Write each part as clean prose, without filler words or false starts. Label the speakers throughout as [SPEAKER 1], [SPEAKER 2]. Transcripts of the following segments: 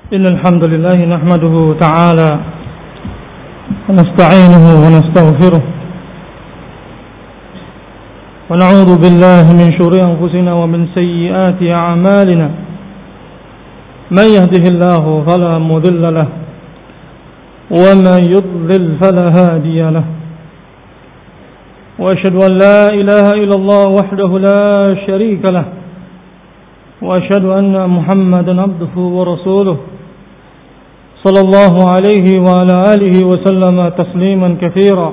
[SPEAKER 1] إن الحمد لله نحمده تعالى ونستعينه ونستغفره ونعوذ بالله من شرور أنفسنا ومن سيئات أعمالنا من يهده الله فلا مضل له ومن يضلل فلا هادي له وأشهد أن لا إله إلا الله وحده لا شريك له وأشهد أن محمدا عبده ورسوله صلى الله عليه وعلى آله وسلم تسليما كثيرا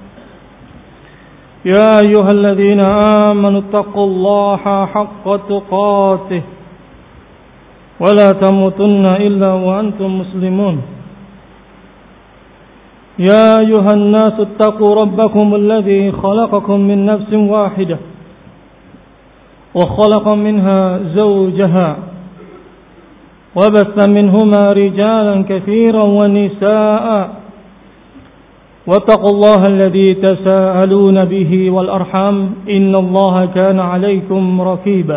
[SPEAKER 1] يا أيها الذين آمنوا اتقوا الله حق تقاته ولا تموتن إلا وأنتم مسلمون يا أيها الناس اتقوا ربكم الذي خلقكم من نفس واحدة وخلق منها زوجها وبث منهما رجالا كثيرا ونساء واتقوا الله الذي تساءلون به والأرحام إن الله كان عليكم رقيبا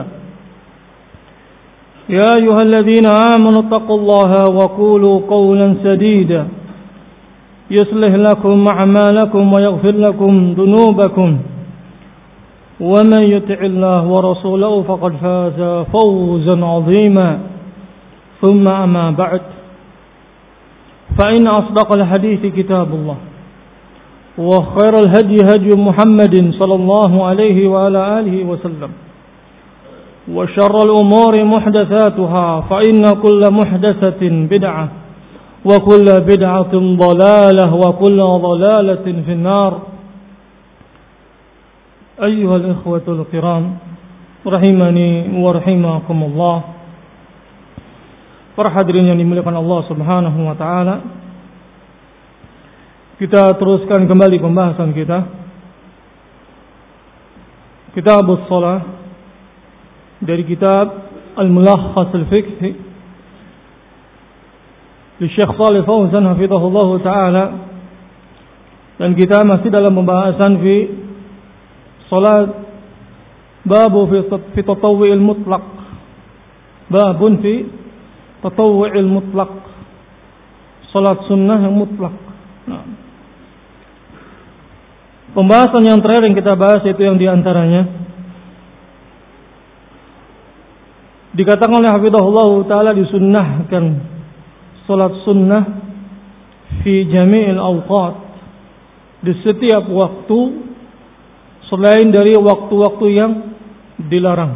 [SPEAKER 1] يا أيها الذين آمنوا اتقوا الله وقولوا قولا سديدا يصلح لكم أعمالكم ويغفر لكم ذنوبكم ومن يطع الله ورسوله فقد فاز فوزا عظيما ثم أما بعد فإن أصدق الحديث كتاب الله وخير الهدي هدي محمد صلى الله عليه وعلى آله وسلم وشر الأمور محدثاتها فإن كل محدثة بدعة وكل بدعة ضلالة وكل ضلالة في النار أيها الإخوة الكرام رحمني ورحمكم الله. Para hadirin yang dimuliakan Allah Subhanahu wa taala, kita teruskan kembali pembahasan kita Kitabus Shalah dari kitab Al-Mulakhas Al-Fiqh li Syekh Shalih Fauzan hafizahullah taala, dan kita masih dalam pembahasan fi salat babu fi tatawwu'il mutlaq, babun fi tatawwu'il mutlaq, salat sunnah yang mutlak. Nah, pembahasan yang terakhir yang kita bahas itu yang diantaranya dikatakan oleh hafizahullah taala disunnahkan salat sunnah fi jami'il awqat, di setiap waktu selain dari waktu-waktu yang dilarang,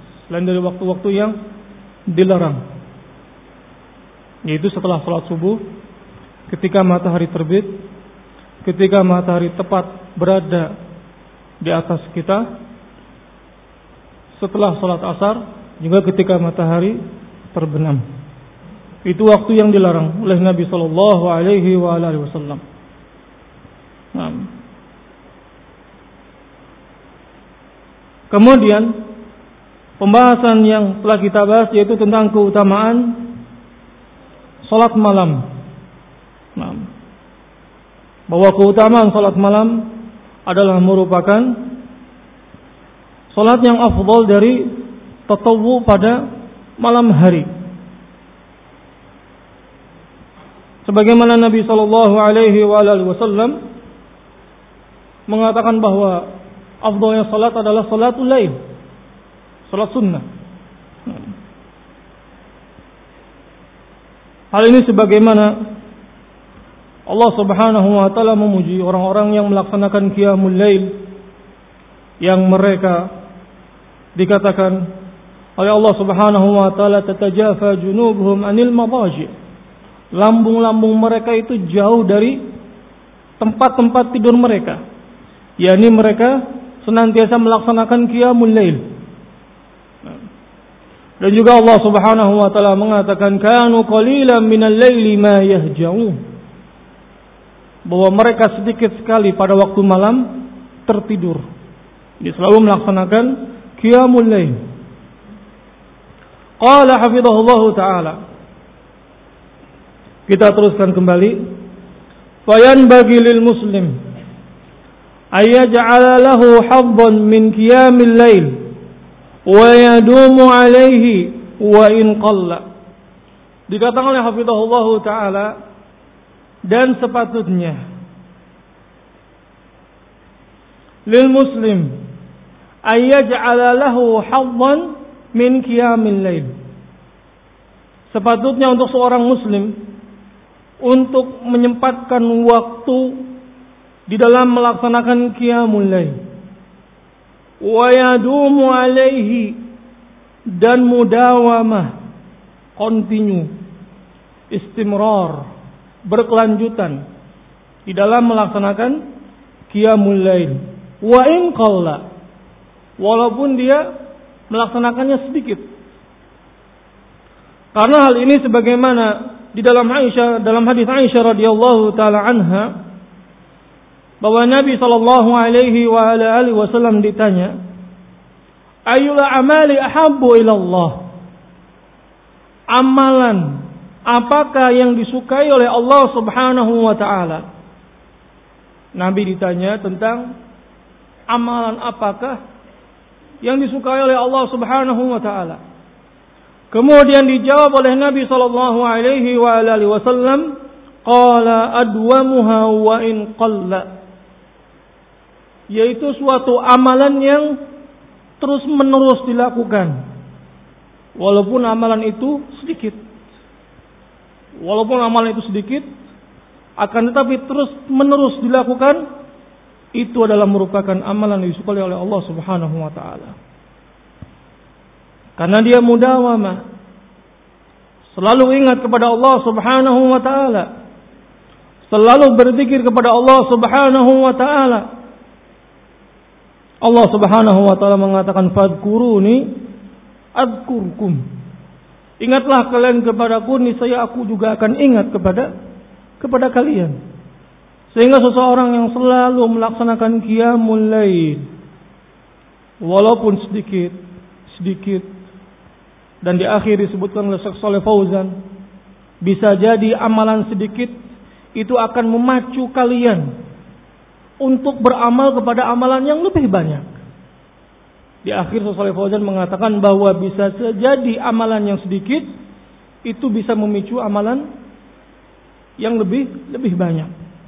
[SPEAKER 1] yaitu setelah salat subuh, ketika matahari terbit, ketika matahari tepat berada di atas kita, setelah salat asar, juga ketika matahari terbenam. Itu waktu yang dilarang oleh Nabi sallallahu alaihi wasallam. Kemudian pembahasan yang telah kita bahas yaitu tentang keutamaan salat malam. Bahwa keutamaan salat malam adalah merupakan salat yang afdal dari tatawwu pada malam hari. Sebagaimana Nabi sallallahu alaihi wasallam mengatakan bahwa afdalnya salat adalah salatul lail, salat sunnah. Hal ini sebagaimana Allah Subhanahu wa taala memuji orang-orang yang melaksanakan qiyamul lail, yang mereka dikatakan oleh Allah Subhanahu wa taala tatajafa junubuhum anil madaji', lambung-lambung mereka itu jauh dari tempat-tempat tidur mereka, yakni mereka senantiasa melaksanakan qiyamul lail. Dan juga Allah Subhanahu wa taala mengatakan kanu qalilan minal laili ma yahja'un, bahwa mereka sedikit sekali pada waktu malam tertidur. Dia selalu melaksanakan qiyamul lail. Qala hafizahullah taala, kita teruskan kembali, fayanbaghi lil muslim ayaj'ala lahu haddan min qiyamil lail wa yadumu alaihi wa in qalla. Dikatakan oleh hafizahullah taala, dan sepatutnya lil muslim ayyaj'ala lahu haddan min qiyamil lail. Sepatutnya untuk seorang muslim untuk menyempatkan waktu di dalam melaksanakan qiyamul lail, wa yadumu alaihi, dan mudawamah, continue, istimrar, berkelanjutan di dalam melaksanakan qiyamul lail. Wa in qalla, walaupun dia melaksanakannya sedikit. Karena hal ini sebagaimana di dalam hadis Aisyah radhiyallahu taala anha, bahwa Nabi sallallahu alaihi wa ala alihi wasallam ditanya, ayyul amali ahabbu ila Allah? Amalan apakah yang disukai oleh Allah Subhanahu wa taala? Nabi ditanya tentang amalan apakah yang disukai oleh Allah Subhanahu wa taala. Kemudian dijawab oleh Nabi sallallahu alaihi wa alihi wasallam, qala adwamuha wa in qalla. Yaitu suatu amalan yang terus-menerus dilakukan walaupun amalan itu sedikit. Walaupun amalan itu sedikit, akan tetapi terus-menerus dilakukan, itu adalah merupakan amalan yang disukai oleh Allah Subhanahu wa taala. Karena dia mudawamah, selalu ingat kepada Allah Subhanahu wa taala, selalu berzikir kepada Allah Subhanahu wa taala. Allah Subhanahu wa taala mengatakan, fadkuruni adzkurkum. Ingatlah kalian kepadaku, niscaya aku juga akan ingat kepada kalian. Sehingga seseorang yang selalu melaksanakan qiyamul lail, walaupun sedikit, dan di akhir disebutkan oleh Syekh Shalih Fauzan, bisa jadi amalan sedikit itu akan memacu kalian untuk beramal kepada amalan yang lebih banyak. Di akhir Syekh Shalih Fauzan mengatakan bahwa bisa jadi amalan yang sedikit itu bisa memicu amalan yang lebih banyak.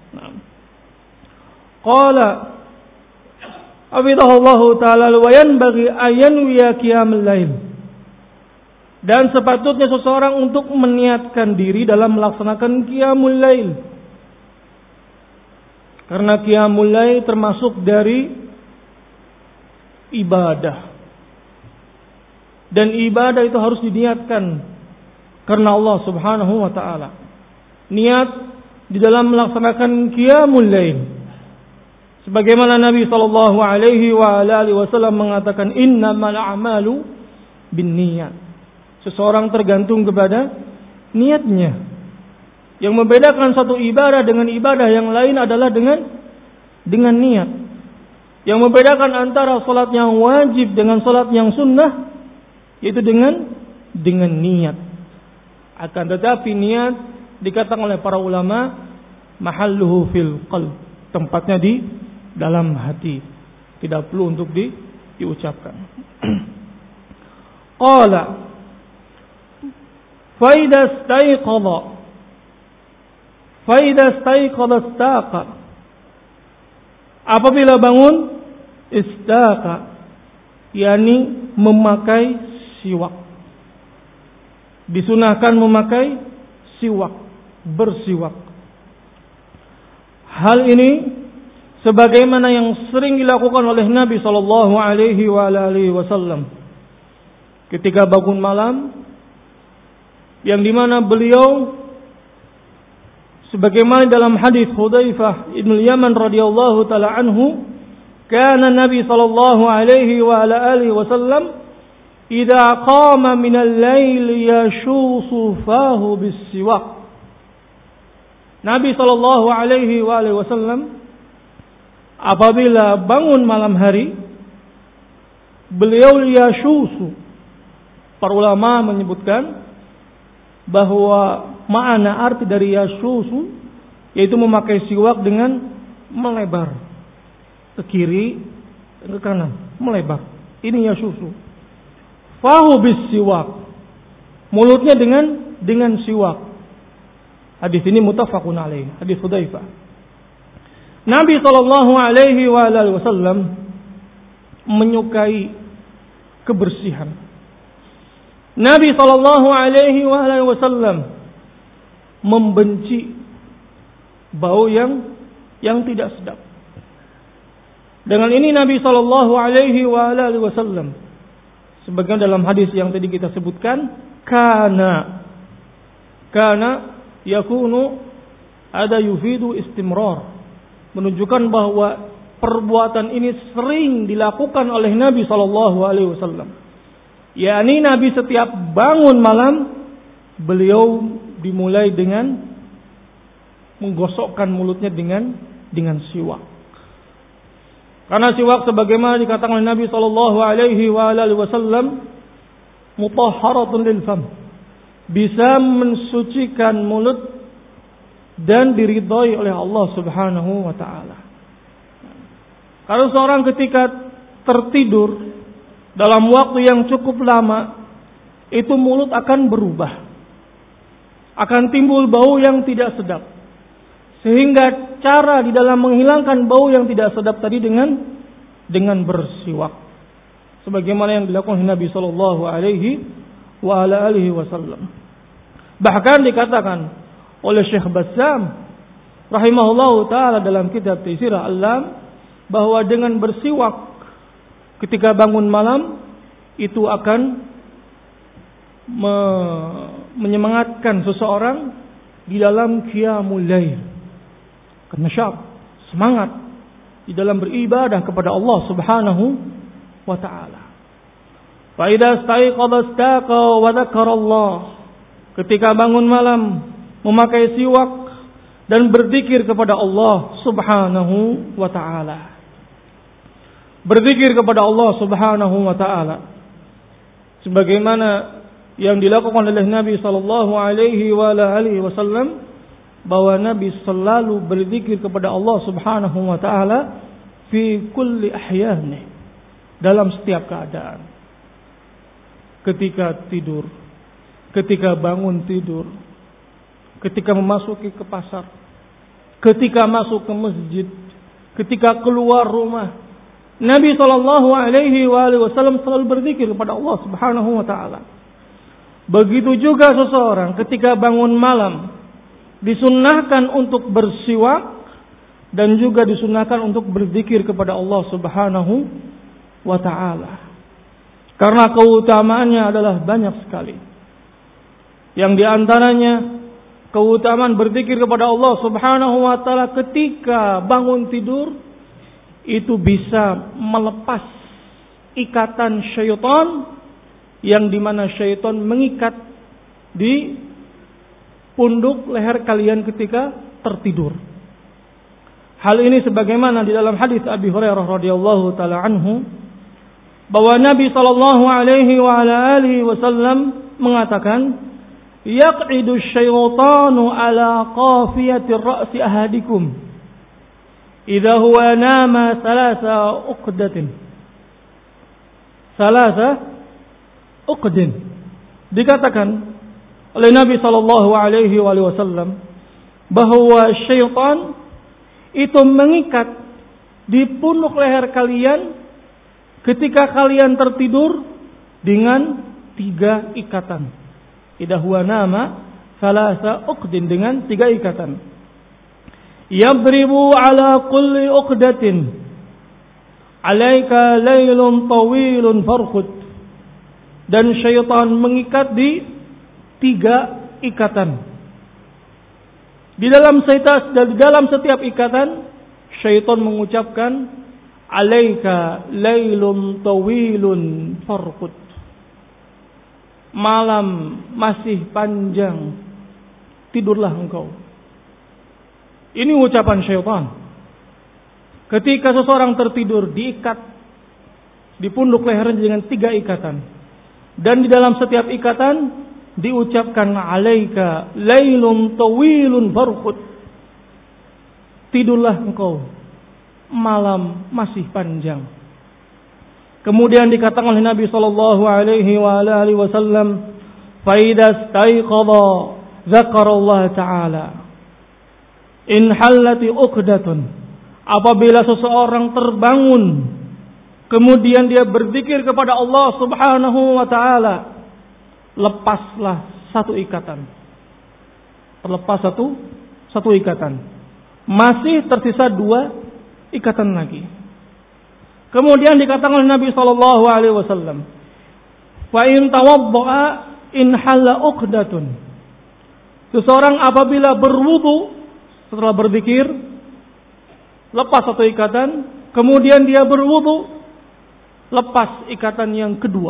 [SPEAKER 1] Qala Abidahullahu ta'ala wa yanbaghi ayanwiya qiyamul lail. Dan sepatutnya seseorang untuk meniatkan diri dalam melaksanakan qiyamul lail. Karena qiyamul lail termasuk dari ibadah. Dan ibadah itu harus diniatkan karena Allah Subhanahu wa ta'ala. Niat di dalam melaksanakan qiyamul lail. Sebagaimana Nabi sallallahu alaihi wa alihi wasallam mengatakan, innamal a'malu binniyat. Seseorang tergantung kepada niatnya. Yang membedakan satu ibadah dengan ibadah yang lain adalah dengan niat. Yang membedakan antara salat yang wajib dengan salat yang sunnah yaitu dengan niat. Akan tetapi niat dikatakan oleh para ulama mahalluhu fil qalb, tempatnya di dalam hati, tidak perlu untuk diucapkan. Qala fa idza istayqadha istaqa. Apabila bangun istaqa, yakni memakai siwak. Disunahkan memakai siwak, bersiwak. Hal ini sebagaimana yang sering dilakukan oleh Nabi sallallahu alaihi wa alihi wasallam ketika bangun malam, yang dimana beliau sebagaimana dalam hadis Hudzaifah bin Yaman radhiyallahu taala anhu, kana Nabi sallallahu alaihi wa alihi wasallam idza qama min al-lail yashusu fahu bis-siwak. Nabi sallallahu alaihi wa alihi wasallam apabila bangun malam hari, beliau yashusu. Para ulama menyebutkan bahwa makna arti dari yashusu yaitu memakai siwak dengan melebar ke kiri dan ke kanan, melebar. Ini yashusu. Fahu bis siwak, mulutnya dengan dengan siwak. Hadis ini muttafaqun alaih, hadis Hudzaifah. Nabi sallallahu alaihi wasallam menyukai kebersihan. Nabi sallallahu alaihi wasallam membenci bau yang tidak sedap. Dengan ini Nabi sallallahu alaihi wasallam, sebagaimana dalam hadis yang tadi kita sebutkan, kana yakunu ada yufidu istimrar, menunjukkan bahwa perbuatan ini sering dilakukan oleh Nabi sallallahu alaihi wasallam. yakni Nabi setiap bangun malam beliau dimulai dengan menggosokkan mulutnya dengan siwak. Karena siwak sebagaimana dikatakan oleh Nabi sallallahu alaihi wasallam mutahharatun lil fam, bisa mensucikan mulut dan diridhai oleh Allah Subhanahu wa taala. Kalau seorang ketika tertidur dalam waktu yang cukup lama, itu mulut akan berubah. Akan timbul bau yang tidak sedap. Sehingga cara di dalam menghilangkan bau yang tidak sedap tadi dengan bersiwak. Sebagaimana yang dilakukan Nabi sallallahu alaihi wasallam. Bahkan dikatakan oleh Syekh Bassam rahimahullahu taala dalam kitab Taisir Al-Alam bahwa dengan bersiwak ketika bangun malam itu akan menyemangatkan seseorang di dalam qiyamul lail. Kenasyab, semangat di dalam beribadah kepada Allah Subhanahu wa taala. Fa idza istayqadha istaqa wa dzakara Allah. Ketika bangun malam memakai siwak dan berzikir kepada Allah Subhanahu wa taala. Berzikir kepada Allah Subhanahu wa taala sebagaimana yang dilakukan oleh Nabi sallallahu alaihi wasallam, bahwa Nabi selalu berzikir kepada Allah Subhanahu wa taala fi kulli ahyani, dalam setiap keadaan. Ketika tidur, ketika bangun tidur, ketika memasuki ke pasar, ketika masuk ke masjid, ketika keluar rumah, Nabi sallallahu alaihi wasallam selalu berzikir kepada Allah Subhanahu wa taala. Begitu juga seseorang ketika bangun malam disunnahkan untuk bersiwak dan juga disunnahkan untuk berzikir kepada Allah Subhanahu wa taala. Karena keutamaannya adalah banyak sekali. Yang di antaranya keutamaan berzikir kepada Allah Subhanahu wa taala ketika bangun tidur itu bisa melepas ikatan syaitan, yang dimana syaitan mengikat di punduk leher kalian ketika tertidur. Hal ini sebagaimana di dalam hadis Abi Hurairah radhiyallahu taala anhu, bahwa Nabi sallallahu alaihi wasallam mengatakan, yaqidu syaitanu ala qafiyati ra'si ahadikum idza huwa nama salasa uqdin. Dikatakan oleh Nabi sallallahu alaihi wasallam bahwa syaitan itu mengikat di punuk leher kalian ketika kalian tertidur dengan 3 ikatan. Idza huwa nama salasa uqdin, dengan 3 ikatan. Yadribu ala kulli uqdatin alaika laylun tawilun farqud. Dan syaitan mengikat di 3 ikatan. Di dalam setiap ikatan syaitan mengucapkan alaika laylun tawilun farqud. Malam masih panjang, tidurlah engkau. Ini ucapan syaitan. Ketika seseorang tertidur diikat di punduk lehernya dengan 3 ikatan. Dan di dalam setiap ikatan diucapkan alaika lailun tawilun farqud. Tidurlah engkau, malam masih panjang. Kemudian dikatakan oleh Nabi sallallahu alaihi wasallam, fa idza staiqadha dzakara Allah taala. In hallati uqdatun, apabila seseorang terbangun kemudian dia berzikir kepada Allah Subhanahu wa taala, lepaslah satu ikatan. Terlepas satu ikatan. Masih tersisa 2 ikatan lagi. Kemudian dikatakan oleh Nabi sallallahu alaihi wasallam, "Fa in tawaddaa in halla uqdatun." Seseorang apabila berwudu setelah berzikir, lepas satu ikatan, kemudian dia berwudu, lepas ikatan yang kedua.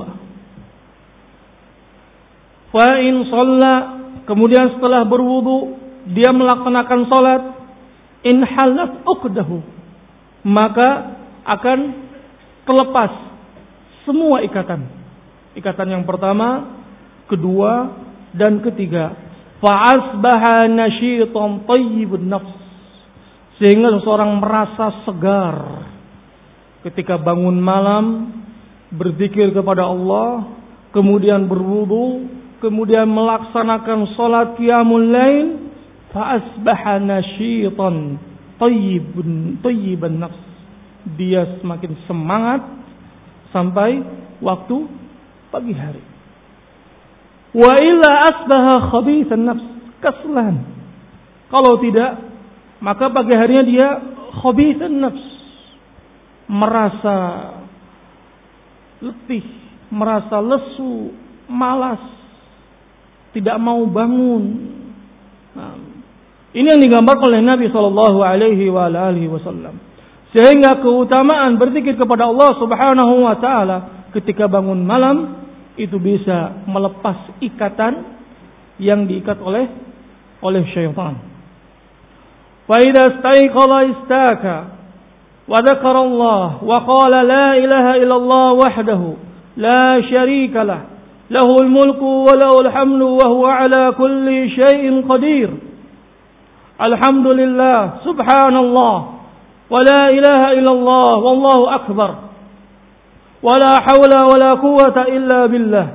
[SPEAKER 1] Fa in shalla, kemudian setelah berwudu dia melaksanakan salat, in halat uqdahu, maka akan terlepas semua ikatan. Ikatan yang pertama, kedua, dan ketiga. Fa asbaha nasyitan thayyibun nafs, sehingga seseorang merasa segar ketika bangun malam, berzikir kepada Allah, kemudian berwudu, kemudian melaksanakan salat qiyamul lail, fa asbaha nasyitan thayyiban nafs. Dia semakin semangat sampai waktu pagi hari. Wa illa asbaha khabithan nafs, kaslan. Kalau tidak, maka pagi harinya dia khabithan nafs, merasa letih, merasa lesu, malas, tidak mau bangun. Nah, ini yang digambarkan oleh Nabi sallallahu alaihi wasallam. Sehingga keutamaan berzikir kepada Allah Subhanahu wa taala ketika bangun malam itu bisa melepas ikatan yang diikat oleh syaitan. Fa idza staiqadha istaka wa dzakara Allah wa qala la ilaha illallah wahdahu la syarika lah, lahul mulku wa lahul hamdu wa huwa ala kulli syai'in qadir. Alhamdulillah, subhanallah, wa la ilaha illallah, wallahu akbar. ولا حول ولا قوة إلا بالله.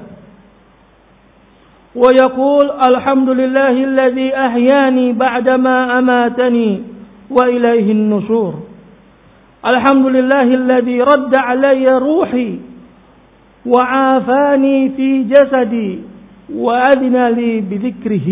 [SPEAKER 1] ويقول الحمد لله الذي أحياني بعدما أماتني وإليه النشور. الحمد لله الذي رد علي روحي وعافاني في جسدي وأذن لي بذكره.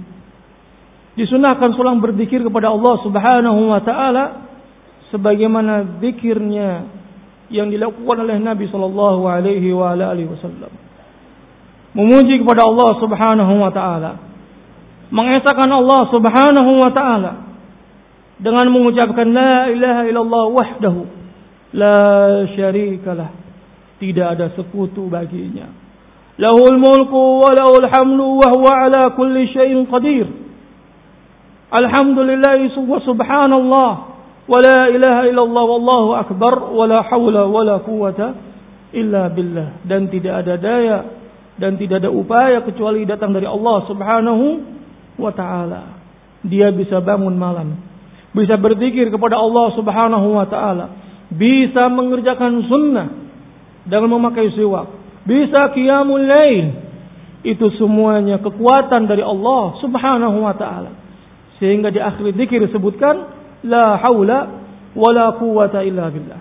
[SPEAKER 1] Disunahkan seorang berzikir kepada Allah Subhanahu wa taala sebagaimana zikirnya yang dilakukan oleh Nabi sallallahu alaihi wasallam. Memuji kepada Allah Subhanahu wa taala, mengesahkan Allah Subhanahu wa taala dengan mengucapkan la ilaha illallah wahdahu la syarikalah, tidak ada sekutu baginya. Lahul mulku wa lahul hamdu wa huwa ala kulli syai'in qadir. Alhamdulillah wa subhanallah wa la ilaha illallah wallahu akbar wa la hawla wa la quwwata illa billah. Dan tidak ada daya dan tidak ada upaya kecuali datang dari Allah Subhanahu wa taala. Dia bisa bangun malam, bisa berzikir kepada Allah Subhanahu wa taala, bisa mengerjakan sunnah dengan memakai siwak, bisa qiyamul lail. Itu semuanya kekuatan dari Allah Subhanahu wa taala. Sehingga di akhir zikir disebutkan la haula wala quwwata illa billah.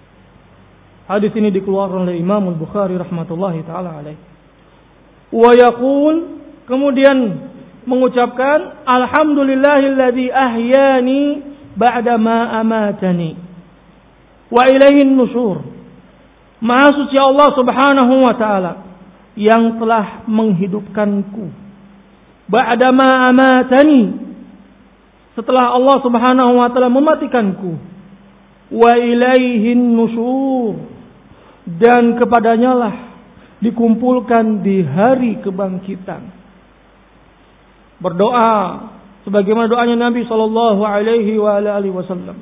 [SPEAKER 1] Hadis ini dikeluarkan oleh Imam Al-Bukhari rahmatullahi taala alaih. Wa yaqul, kemudian mengucapkan alhamdulillahilladzi ahyani ba'da ma amatani wa ilaihin nusyur. Maha suci Allah Subhanahu wa taala yang telah menghidupkanku ba'da ma amatani, setelah Allah Subhanahu wa taala mematikanku, wa ilaihin nusyur, dan kepadanya lah dikumpulkan di hari kebangkitan. Berdoa sebagaimana doanya Nabi sallallahu alaihi wasallam.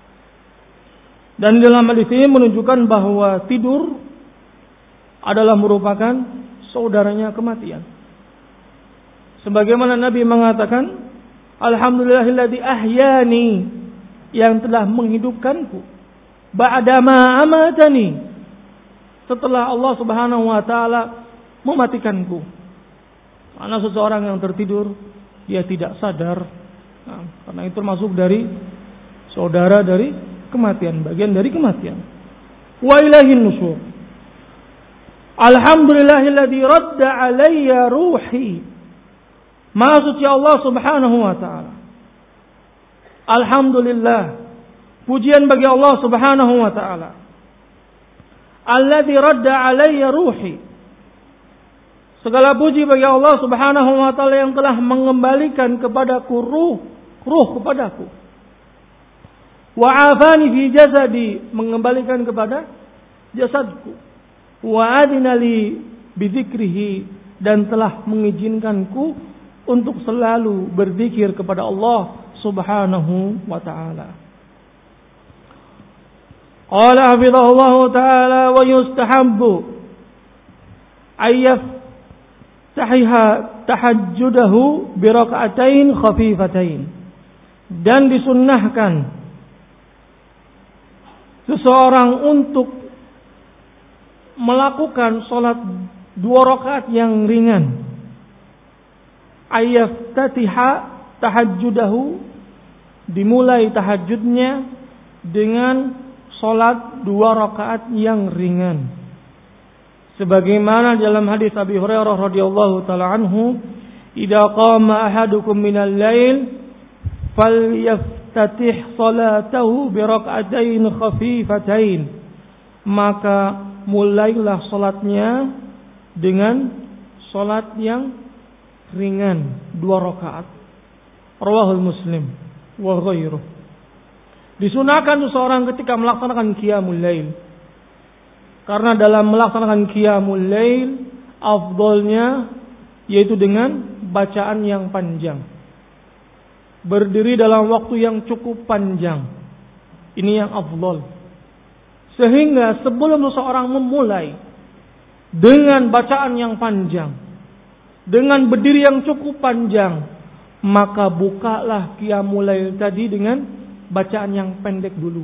[SPEAKER 1] Dan dalam hadis ini menunjukkan bahwa tidur adalah merupakan saudaranya kematian. Sebagaimana Nabi mengatakan, alhamdulillahilladzi ahyani, yang telah menghidupkanku, ba'dama amatani, setelah Allah Subhanahu wa taala mematikanku. Karena seseorang yang tertidur dia tidak sadar, karena itu termasuk dari saudara dari kematian, bagian dari kematian. Wa ilaihin nusyur. Alhamdulillahilladzi radda alayya ruhi. Maha suci Allah Subhanahu wa taala. Alhamdulillah. Pujian bagi Allah Subhanahu wa taala. Alladzi radda alayya ruhi. Segala puji bagi Allah Subhanahu wa taala yang telah mengembalikan kepadaku ruh kepadaku. Wa afani fi jasadi, mengembalikan kepada jasadku. Wa adina li bidzikrihi, dan telah mengizinkanku untuk selalu berzikir kepada Allah Subhanahu wa taala. Qala hafizahullah taala wa yustahabbu ayyaf tahajjudahu bi raka'atain khafifatain, dan disunnahkan seseorang untuk melakukan salat 2 rakaat yang ringan. Ayaftatiha tahajjudahu, dimulai tahajudnya dengan salat 2 rakaat yang ringan. Sebagaimana dalam hadis Abi Hurairah radhiyallahu taala anhu, "Idza qama ahadukum minal lail falyaftatih salatahu bi rak'atain khafifatain." Maka mulailah salatnya dengan salat yang ringan 2 rakaat. Rawahul Muslim wa ghairuh. Disunahkan seseorang ketika melaksanakan qiyamul lail. Karena dalam melaksanakan qiyamul lail afdolnya yaitu dengan bacaan yang panjang. Berdiri dalam waktu yang cukup panjang. Ini yang afdol. Sehingga sebelum seseorang memulai dengan bacaan yang panjang, dengan berdiri yang cukup panjang, maka bukalah qiyamul lail tadi dengan bacaan yang pendek dulu.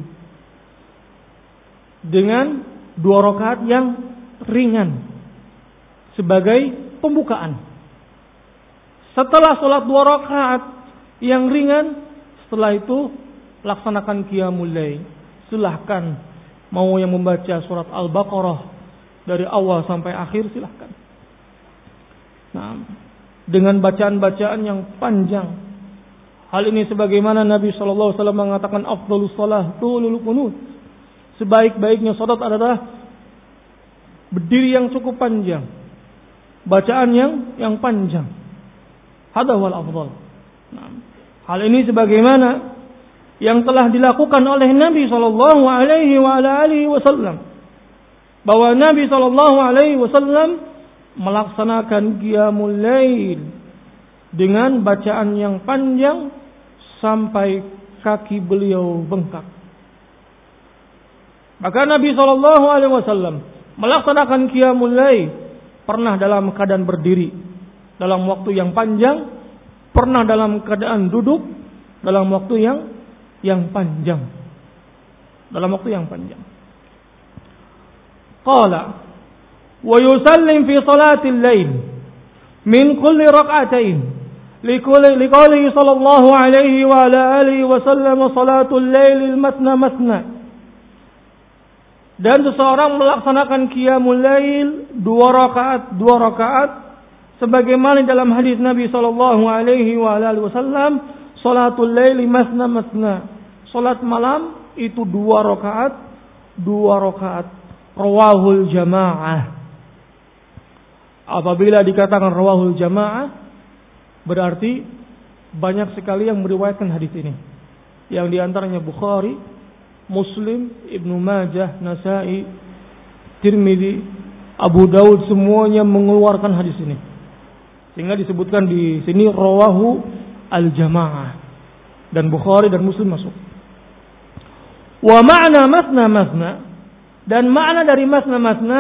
[SPEAKER 1] Dengan 2 rakaat yang ringan sebagai pembukaan. Setelah sholat 2 rakaat yang ringan, setelah itu laksanakan qiyamul lail. Silahkan, mau yang membaca surat Al-Baqarah dari awal sampai akhir silahkan. Nah, dengan bacaan-bacaan yang panjang. Hal ini sebagaimana Nabi SAW mengatakan afdhalus shalah tulul qunut. Sebaik-baiknya salat adalah berdiri yang cukup panjang, bacaan yang panjang. Hada wal afdal. Nah, hal ini sebagaimana yang telah dilakukan oleh Nabi SAW, bahwa Nabi SAW melaksanakan qiyamul lail dengan bacaan yang panjang sampai kaki beliau bengkak. Maka Nabi SAW melaksanakan qiyamul lail pernah dalam keadaan berdiri dalam waktu yang panjang, pernah dalam keadaan duduk dalam waktu yang panjang. Dalam waktu yang panjang. Qala wa yusallim fi salatil lail min kulli rak'atain liqaulihi sallallahu alaihi wa ala alihi wa sallam salatul lail matna matna. Dan seseorang melaksanakan qiyamul lail 2 rakaat sebagaimana dalam hadis Nabi sallallahu alaihi wa alihi wasallam, salatul lail masna masna. Salat malam itu 2 rakaat. Rawahul jamaah. Apabila dikatakan rawahul jamaah, berarti banyak sekali yang meriwayatkan hadis ini. Yang diantaranya Bukhari, Muslim, Ibnu Majah, Nasai, Tirmidzi, Abu Daud, semuanya mengeluarkan hadis ini. Sehingga disebutkan di sini rawahu al-jamaah, dan Bukhari dan Muslim masuk. Wa ma'na masna masna, dan makna dari masna masna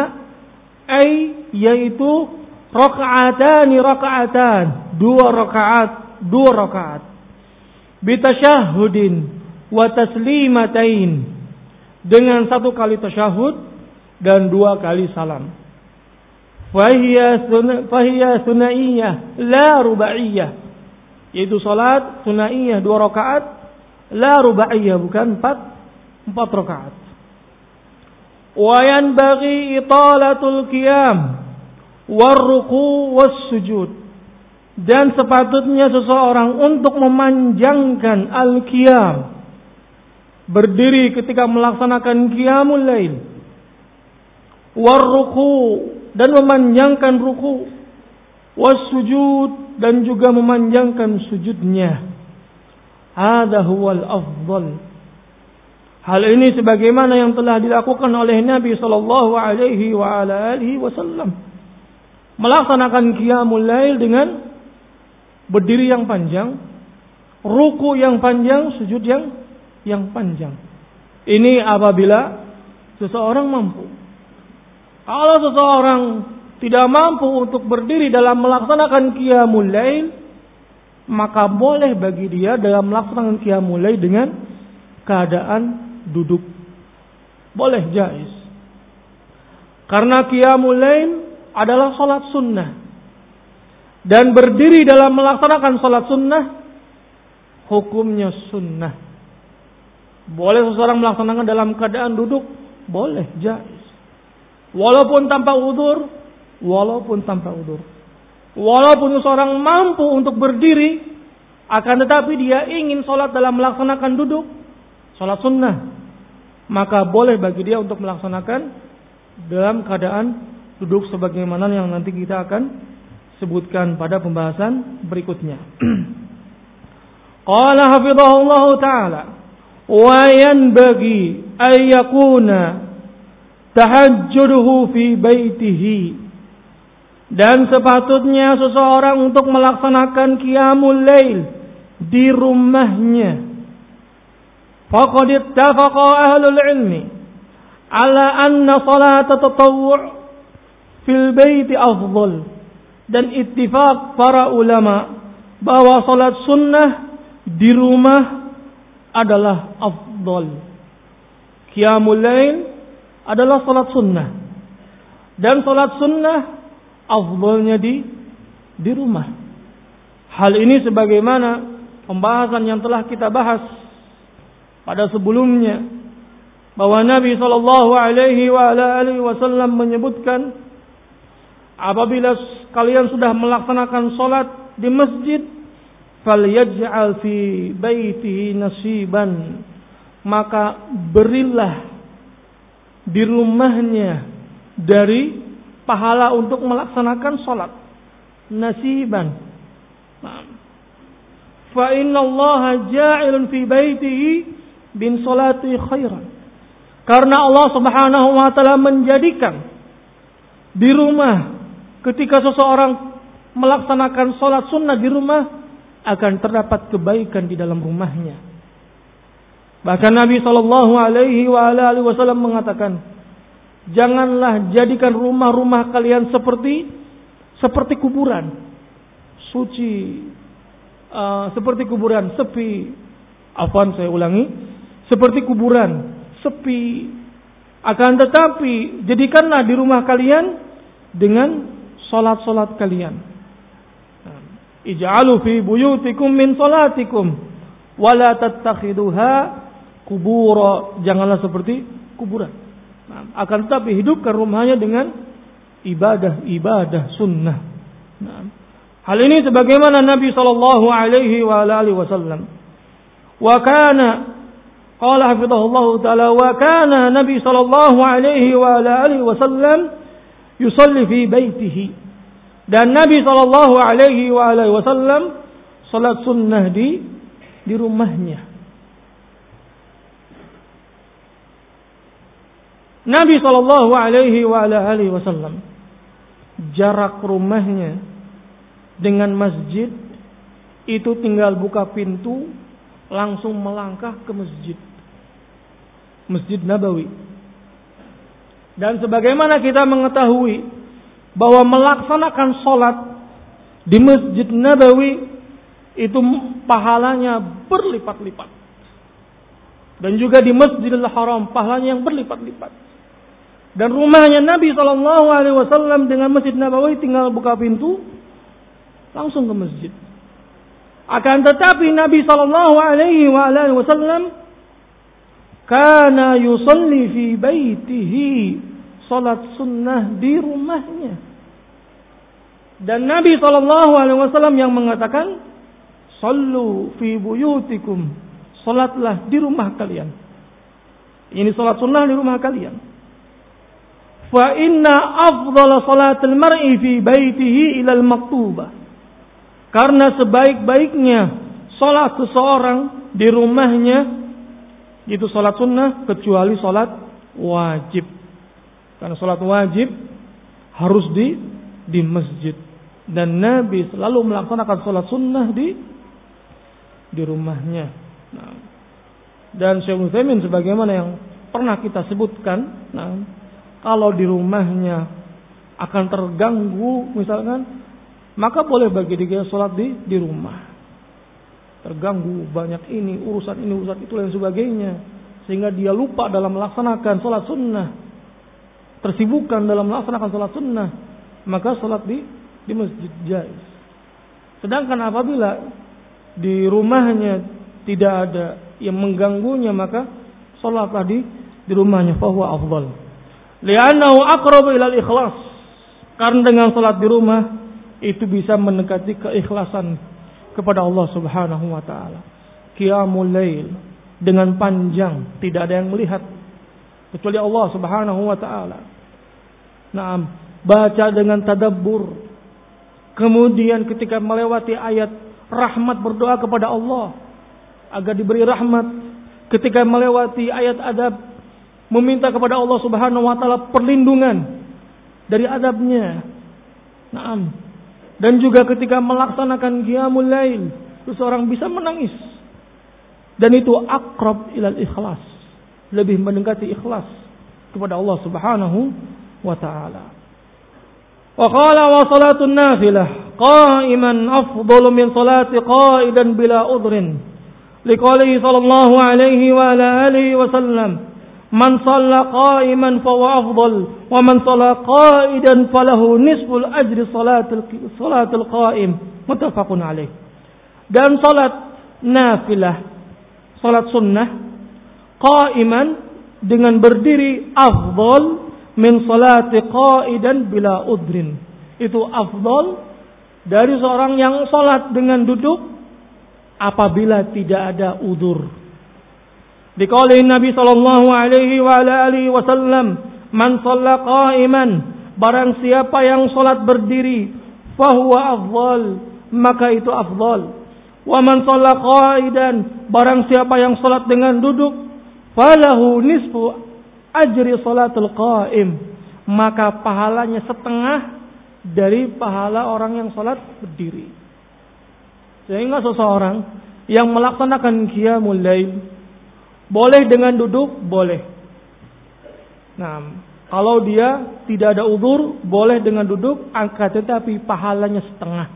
[SPEAKER 1] yaitu raka'atani raka'atan, 2 rakaat bitasyahhudin wa taslimatain, dengan 1 kali tasyahud dan 2 kali salam. fahiya sunaiyah la rubaiyah, yaitu salat sunaiyah 2 rakaat, la rubaiyah bukan 4 rakaat. Wa yanbaghi italatul qiyam war ruku' was sujud, dan sepatutnya seseorang untuk memanjangkan al-qiyam, berdiri ketika melaksanakan qiyamul lail, war ruku', dan memanjangkan ruku', was sujud, dan juga memanjangkan sujudnya. Hadza huwal afdal. Hal ini sebagaimana yang telah dilakukan oleh Nabi sallallahu alaihi wa ala alihi wasallam, melaksanakan qiyamul lail dengan berdiri yang panjang, ruku yang panjang, sujud yang panjang. Ini apabila seseorang mampu. Kalau seseorang tidak mampu untuk berdiri dalam melaksanakan qiyamul lail, maka boleh bagi dia dalam melaksanakan qiyamul lail dengan keadaan duduk. Boleh, jaiz. Karena qiyamul lail adalah salat sunnah. Dan berdiri dalam melaksanakan salat sunnah hukumnya sunnah. Boleh seseorang melaksanakan dalam keadaan duduk, boleh, jaiz. Walaupun tanpa udzur, walaupun seseorang mampu untuk berdiri, akan tetapi dia ingin salat dalam melaksanakan duduk, salat sunnah, maka boleh bagi dia untuk melaksanakan dalam keadaan duduk sebagaimana yang nanti kita akan sebutkan pada pembahasan berikutnya. Qala hafizahullah ta'ala wa yanbaghi ay yakuna tahajjuduhu fi baitihi, dan sepatutnya seseorang untuk melaksanakan qiyamul lail di rumahnya. Faqad ittafaqa ahlul ilmi ala anna salat tatawwu' fil baiti afdal, dan ittifaq para ulama bahwa salat sunnah di rumah adalah afdal. Qiyamul lail adalah salat sunnah, dan salat sunnah afdalnya di rumah. Hal ini sebagaimana pembahasan yang telah kita bahas pada sebelumnya, bahwa Nabi sallallahu alaihi wasallam menyebutkan, apabila kalian sudah melaksanakan salat di masjid, falyaj'al fi baitihi nasiban, maka berilah di rumahnya dari pahala untuk melaksanakan salat, nasiban. Fa inna Allah ja'ilun fi baitihi bin salati khairan, karena Allah Subhanahu wa taala menjadikan di rumah, ketika seseorang melaksanakan salat sunnah di rumah, akan terdapat kebaikan di dalam rumahnya. Bahkan Nabi sallallahu alaihi wasallam mengatakan, janganlah jadikan rumah-rumah kalian seperti kuburan suci, seperti kuburan sepi. Saya ulangi, seperti kuburan sepi. Akan tetapi jadikanlah di rumah kalian dengan salat-salat kalian. Ij'alu fi buyutikum min salatikum wa la tattakhiduha qubura, janganlah seperti kuburan. Akan tetapi hidupkan rumahnya dengan ibadah sunnah. Hal ini sebagaimana Nabi sallallahu alaihi wasallam. Wa kana qala hafizahullah taala wa kana Nabi sallallahu alaihi wasallam yusalli fi baitihi, dan Nabi sallallahu alaihi wasallam salat sunnah di rumahnya. Nabi sallallahu alaihi wasallam jarak rumahnya dengan masjid itu tinggal buka pintu langsung melangkah ke Masjid Nabawi. Dan sebagaimana kita mengetahui bahwa melaksanakan sholat di Masjid Nabawi itu pahalanya berlipat-lipat. Dan juga di Masjidil Haram pahalanya yang berlipat-lipat. Dan rumahnya Nabi SAW dengan Masjid Nabawi tinggal buka pintu, langsung ke masjid. Akan tetapi Nabi SAW kana yusalli fi baitihi, salat sunnah di rumahnya. Dan Nabi SAW yang mengatakan, sallu fi buyutikum, salatlah di rumah kalian. Ini salat sunnah di rumah kalian. Fa inna afdhala salatil mar'i fi baitihi ila al-maktubah. Karena sebaik-baiknya salat seseorang di rumahnya itu salat sunnah, kecuali salat wajib. Karena salat wajib harus di masjid. Dan Nabi selalu melaksanakan salat sunnah di rumahnya. Nah, dan Syekh Utsaimin sebagaimana yang pernah kita sebutkan, kalau di rumahnya akan terganggu misalkan, maka boleh bagi dia sholat di rumah. Terganggu banyak ini urusan itu dan sebagainya, sehingga dia lupa dalam melaksanakan sholat sunnah, tersibukkan dalam melaksanakan sholat sunnah, maka sholat di masjid jaiz. Sedangkan apabila di rumahnya tidak ada yang mengganggunya, maka sholatlah di rumahnya, fahuwa afdal. Li'annahu aqrabu ilal ikhlas. Karena dengan salat di rumah itu bisa mendekati keikhlasan kepada Allah Subhanahu wa taala. Qiyamul lail dengan panjang, tidak ada yang melihat kecuali Allah Subhanahu wa taala. Naam, baca dengan tadabbur. Kemudian ketika melewati ayat rahmat berdoa kepada Allah agar diberi rahmat. Ketika melewati ayat adab, meminta kepada Allah Subhanahu wa taala perlindungan dari adabnya. Naam. Dan juga ketika melaksanakan qiyamul lail, seseorang bisa menangis. Dan itu aqrab ilal ikhlas, lebih mendekati ikhlas kepada Allah Subhanahu wa taala. Wa qala wa salatun nafilah qa'iman afdalu min salati qa'idan bila udhrin. Liqaulihi sallallahu alaihi wa ala alihi wa sallam, man shalla qa'iman fa huwa afdal wa man shalla qa'idan falahu nisful ajri salatul qa'im. Muttafaqun alaih. Dan salat nafilah, salat sunnah qa'iman dengan berdiri afdal min salati qa'idan bila udrin. Itu afdal dari seorang yang salat dengan duduk apabila tidak ada udzur. Dikali Nabi sallallahu alaihi wa alihi wasallam, man shalla qa'iman, barang siapa yang salat berdiri, fahuwa afdal, maka itu afdal. Wa man shalla qa'idan, barang siapa yang salat dengan duduk, falahu nisfu ajri salatul qa'im, maka pahalanya setengah dari pahala orang yang salat berdiri. Sehingga seseorang yang melaksanakan qiyamul lail boleh dengan duduk, boleh. Nah, kalau dia tidak ada udzur, boleh dengan duduk, angkat, tetapi pahalanya setengah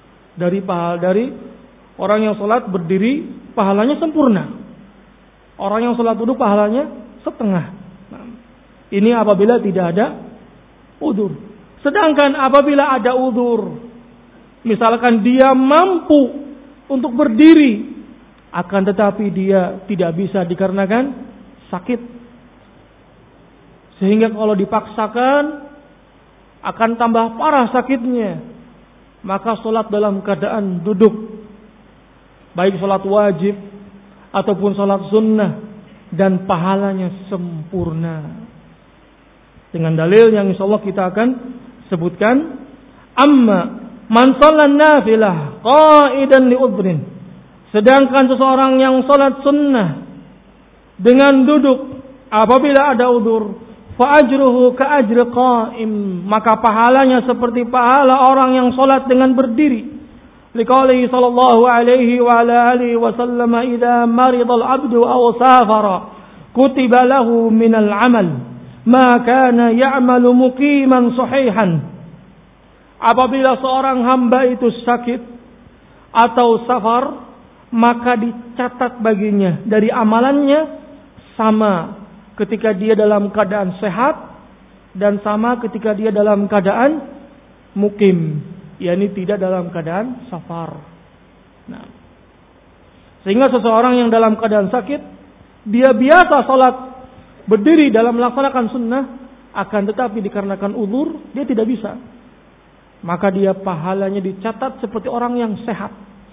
[SPEAKER 1] dari orang yang salat berdiri, pahalanya sempurna. Orang yang salat duduk pahalanya setengah. Nah, ini apabila tidak ada udzur. Sedangkan apabila ada udzur, misalkan dia mampu untuk berdiri, akan tetapi dia tidak bisa dikarenakan sakit, sehingga kalau dipaksakan akan tambah parah sakitnya, maka sholat dalam keadaan duduk, baik sholat wajib ataupun sholat sunnah, dan pahalanya sempurna. Dengan dalil yang insyaallah kita akan sebutkan. Amma man shalla nafilah qa'idan li udhrin, sedangkan seseorang yang salat sunnah dengan duduk apabila ada udzur, fa ajruhu ka ajri qa'im, maka pahalanya seperti pahala orang yang salat dengan berdiri. Liqaulihi sallallahu alaihi wa ala alihi wa sallam, idza marida al-'abdu aw safara kutiba lahu min al-'amal ma kana ya'malu muqiman sahihan. Apabila seorang hamba itu sakit atau safar, maka dicatat baginya dari amalannya sama ketika dia dalam keadaan sehat dan sama ketika dia dalam keadaan mukim, yakni tidak dalam keadaan safar. Nah, sehingga seseorang yang dalam keadaan sakit, dia biasa salat berdiri dalam melaksanakan sunnah, akan tetapi dikarenakan uzur dia tidak bisa, maka dia pahalanya dicatat seperti orang yang sehat,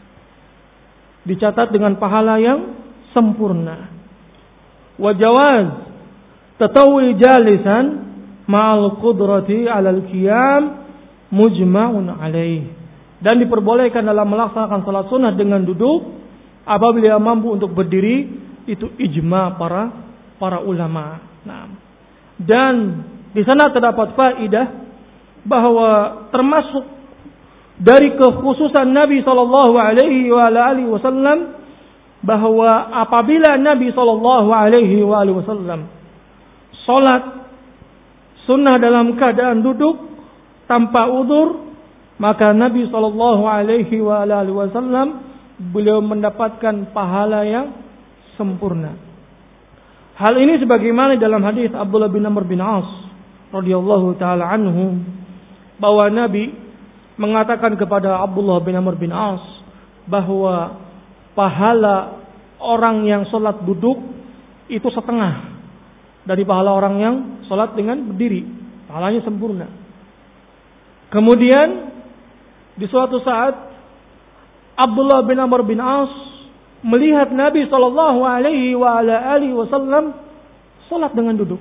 [SPEAKER 1] dicatat dengan pahala yang sempurna. Wa jawaz tatawwi jalisan ma'al qudrati 'alal qiyam mujma'un 'alaih. Dan diperbolehkan dalam melaksanakan salat sunnah dengan duduk apabila mampu untuk berdiri, itu ijma para ulama. Nah, dan di sana terdapat faedah bahwa termasuk dari kekhususan Nabi sallallahu alaihi wasallam bahwa apabila Nabi sallallahu alaihi wasallam salat sunnah dalam keadaan duduk tanpa udzur, maka Nabi sallallahu alaihi wasallam beliau mendapatkan pahala yang sempurna. Hal ini sebagaimana dalam hadis Abdullah bin Amr bin As radhiyallahu taala anhu, bahwa Nabi mengatakan kepada Abdullah bin Amr bin As bahwa pahala orang yang salat duduk itu setengah dari pahala orang yang salat dengan berdiri. Pahalanya sempurna. Kemudian di suatu saat Abdullah bin Amr bin As melihat Nabi sallallahu alaihi wasallam salat dengan duduk.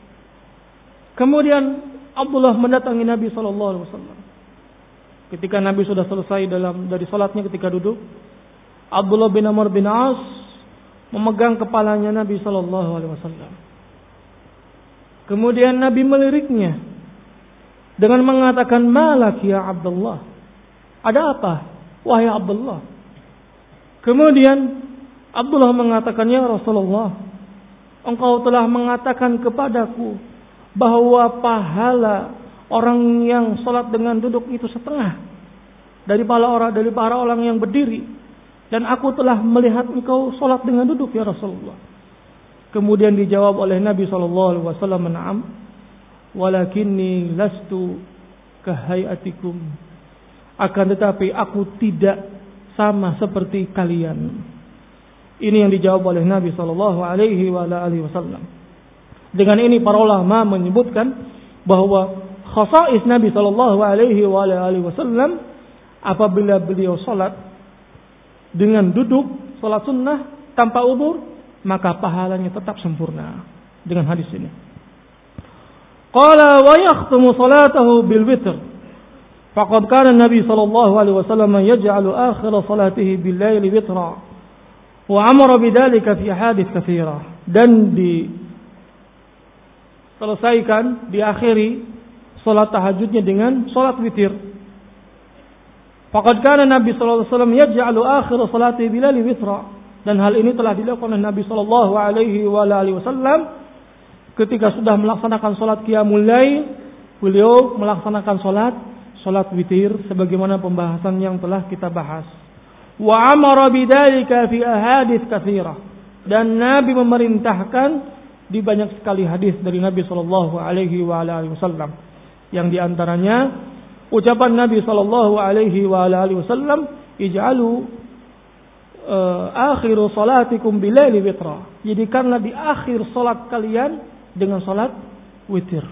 [SPEAKER 1] Kemudian Abdullah mendatangi Nabi sallallahu alaihi wasallam. Ketika Nabi sudah selesai dari salatnya ketika duduk, Abdullah bin Amr bin As memegang kepalanya Nabi sallallahu alaihi wasallam. Kemudian Nabi meliriknya dengan mengatakan, "Malak ya Abdullah?" Ada apa, wahai Abdullah? Kemudian Abdullah mengatakan, "Ya Rasulullah, engkau telah mengatakan kepadaku bahwa pahala orang yang salat dengan duduk itu setengah dari para orang yang berdiri, dan aku telah melihat engkau salat dengan duduk ya Rasulullah." Kemudian dijawab oleh Nabi SAW, "Na'am, walakinni lastu kahayatikum." Akan tetapi aku tidak sama seperti kalian. Ini yang dijawab oleh Nabi SAW. Dengan ini para ulama menyebutkan bahwa khasais Nabi SAW apabila beliau salat dengan duduk, salat sunnah tanpa udzur, maka pahalanya tetap sempurna dengan hadis ini. Qala wa yakhtumu salatahu bil witr. Faqad kana Nabi sallallahu alaihi wasallam yaj'alu akhir salatihi bil laili witra. Wa amara bidzalika fi hadits katsira. Dan diselesaikan, diakhiri salat tahajudnya dengan salat witir. Faqad kana Nabi sallallahu alaihi wasallam yaj'alu akhir salatihi bil laili witra. Dan hal ini telah dilakukan oleh Nabi sallallahu alaihi wasallam ketika sudah melaksanakan salat qiyamul lail, beliau melaksanakan salat witir sebagaimana pembahasan yang telah kita bahas. Wa amara bidzalika fi ahadits katsirah. Dan Nabi memerintahkan di banyak sekali hadis dari Nabi sallallahu alaihi wasallam. Yang di antaranya ucapan Nabi sallallahu alaihi wasallam, "Ij'alu akhiru salatikum bilaili witra." Jadikanlah di akhir salat kalian dengan salat witir.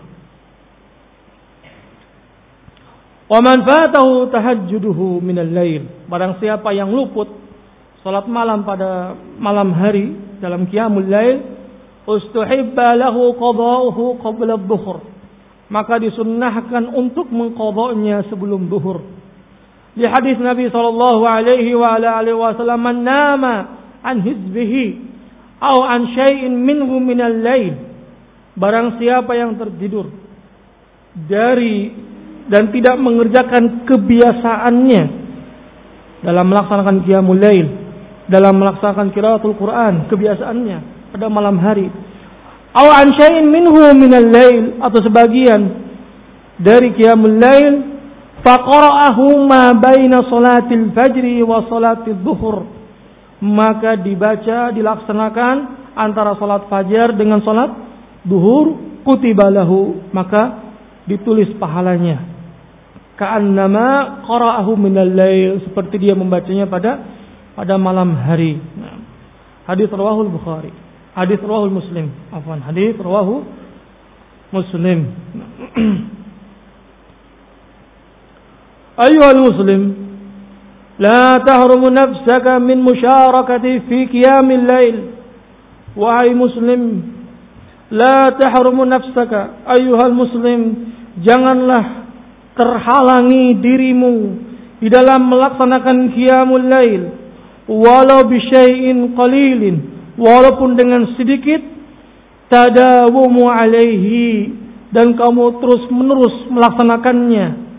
[SPEAKER 1] Wa man fatahu tahajjuduhu minal lail. Barang siapa yang luput salat malam pada malam hari dalam qiyamul lail, ustuhibba lahu qada'uhu qabla adh-dhuhr. Maka disunnahkan untuk mengqadanya sebelum zuhur. Di hadis Nabi sallallahu alaihi wasallam, "Man nama an hizbihi aw an syai'in minhu minal lail." Barang siapa yang tertidur dari dan tidak mengerjakan kebiasaannya dalam melaksanakan qiyamul lail, dalam melaksanakan qiraatul Quran, kebiasaannya pada malam hari, aw an syai'in minhu minal lail, atau sebagian dari qiyamul lail, faqara'ahu ma baina salatil fajri wa salatil zuhur, maka dibaca, dilaksanakan antara salat fajar dengan salat zuhur, kutiba lahu, maka ditulis pahalanya. Ka'annama qara'ahu minal lail, seperti dia membacanya pada malam hari. Nah, hadis rawahul Bukhari. Hadis rawahul Muslim. Afwan, hadis rawahu Muslim. Ayyuhal muslim, la tahrumu nafsaka min musyarakati fi qiyamil lail. Wahai muslim, la tahrumu nafsaka, ayyuhal muslim, janganlah terhalangi dirimu di dalam melaksanakan qiyamul lail, walau bi syai'in qalilin, walaupun dengan sedikit, tadawumu alaihi, dan kamu terus menerus melaksanakannya.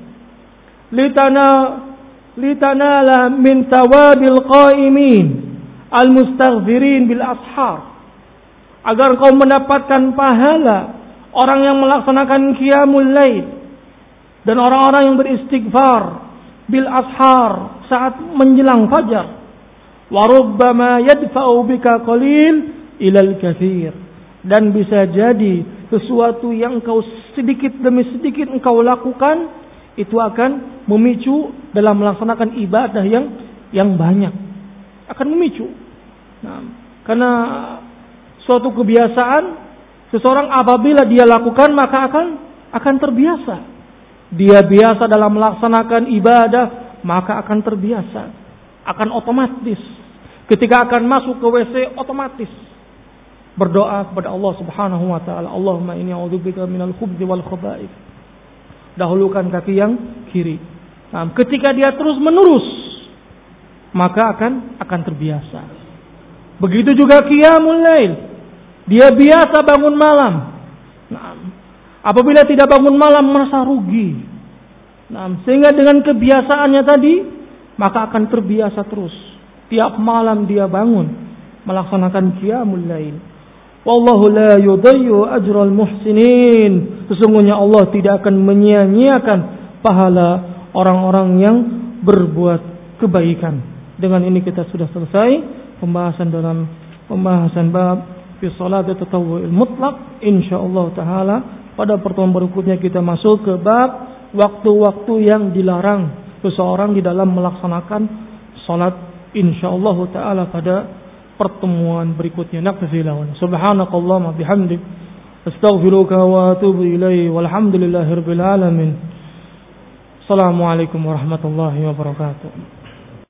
[SPEAKER 1] Litanala min tawabil qaimin al-mustaghfirin bil ashar, agar kau mendapatkan pahala orang yang melaksanakan qiyamul lail dan orang-orang yang beristighfar bil ashar saat menjelang fajar. Wa rubbama yadfa'u bika qalil ilal katsir, dan bisa jadi sesuatu yang engkau sedikit demi sedikit engkau lakukan itu akan memicu dalam melaksanakan ibadah yang banyak, akan memicu. Nah, karena suatu kebiasaan seseorang apabila dia lakukan maka akan terbiasa. Dia biasa dalam melaksanakan ibadah maka akan terbiasa, akan otomatis. Ketika akan masuk ke WC otomatis berdoa kepada Allah Subhanahu wa taala, Allahumma inni a'udzubika minal khubuthi wal khaba'ith. Dahulukan kaki yang kiri. Nah, ketika dia terus menerus maka akan terbiasa. Begitu juga qiyamul lail. Dia biasa bangun malam. Nah, apabila tidak bangun malam merasa rugi. Nah, sehingga dengan kebiasaannya tadi maka akan terbiasa terus. Tiap malam dia bangun melaksanakan qiyamul lail. Wallahu la yudayyu ajral muhsinin. Sesungguhnya Allah tidak akan menyia-nyiakan pahala orang-orang yang berbuat kebaikan. Dengan ini kita sudah selesai pembahasan bab fi salat tatawwu'il mutlaq. Insyaallah taala pada pertemuan berikutnya kita masuk ke bab waktu-waktu yang dilarang seseorang di dalam melaksanakan salat, insyaallah taala pada pertemuan berikutnya. Nakfilawan. Subhanakallahumma bihamdik, astaghfiruka wa atubu ilaihi, walhamdulillahirabbil alamin. Assalamualaikum warahmatullahi wabarakatuh.